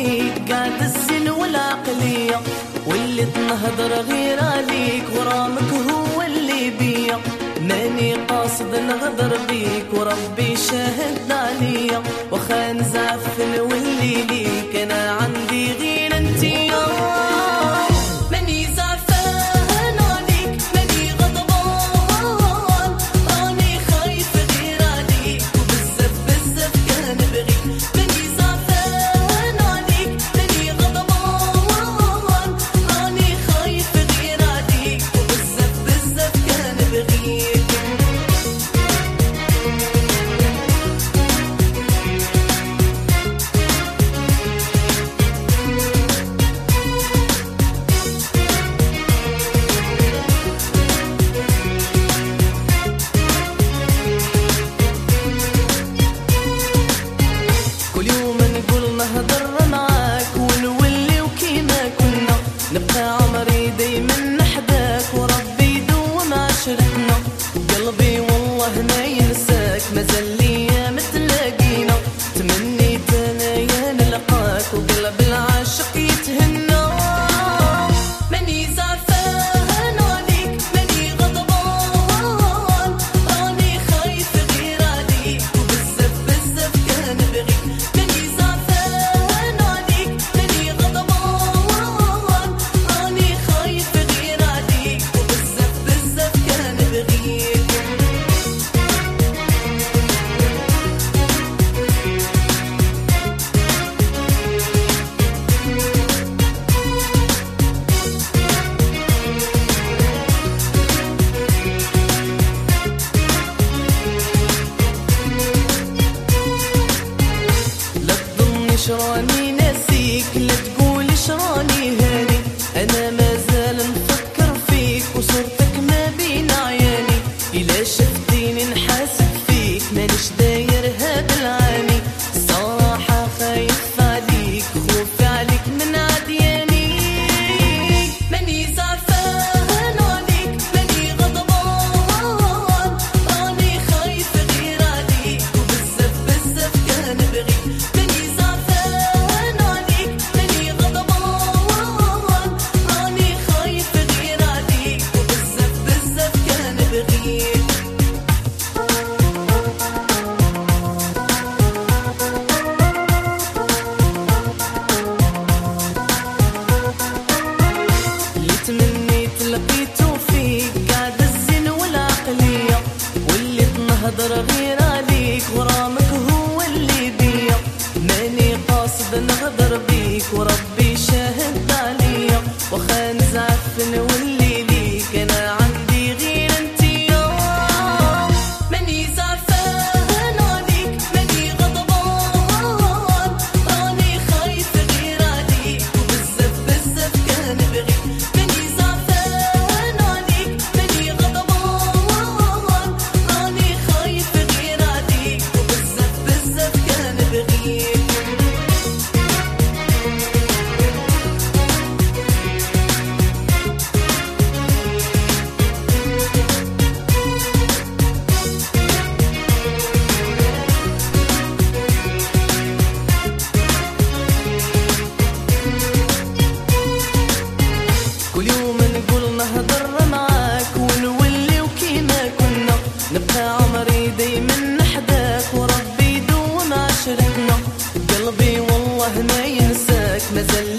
فيك قاعد الزين والعقلية، واللي تنهضر غير عليك غرامك هو اللي بيا. ماني قاصد نغدر بيك وربي شاهد عليا، وخا نزعفن واللي ليك انا عندي غير انتيا. ماني زعفان عليك ماني غضبان، راني خايف غير عليك وبزاف بزاف كان بغيك. ماني زعفان عليك ماني غضبان، راني خايف غير عليك وبزاف بزاف كان بغيك. كل يوم نقول نهضر معاك ونولي وكيما كنا، نبقى عمري دايما نحداك وربي يدوم عشرتنا. قلبي والله ما ينساك مازال ليا متلاقينا، تمنيت انايا نلقاك وقلب العاشق يتهنى. ماني زعفان عليك ماني غضبان، راني خايف غير عليك وبزاف بزاف كان بغيك. ماني زعفان عليك ماني غضبان، راني خايف غير عليك وبزاف بزاف كان بغيك. لا تظني شراني ناسيك، لا تقولي شراني هاني، انا مازال نفكر فيك وصورتك ما بين عياني. الا شفتيني نحاسب فيك مانيش داير هاد العاني، صراحة خايف عليك خوفي عليك من عدياني. ماني زعفان عليك ماني غضبان، راني خايف غير عليك وبزاف بزاف كان بغيك. ماني زعفان عليك ماني غضبان، راني خايف غير عليك وبزاف بزاف كان بغيك. اللي تمنيت لقيته فيك قاعد الزين والعقلية، واللي تنهضر غير عليك غرامك هو اللي بيا. ماني قاصد نغدر بيك وربي شاهد عليا، وخا نزعفن واللي ليك انا عندي غير انتيا. ماني زعفان عليك ماني غضبان، راني خايف غير عليك وبزاف بزاف كان بغيك. ماني زعفان عليك ماني غضبان، راني خايف غير عليك وبزاف بزاف كان بغيك. كل يوم نقول نهضر معاك ونولي وكيما كنا، نبقى عمري دايما نحداك وربي يدوم عشرتنا. قلبي والله ما ينساك مازال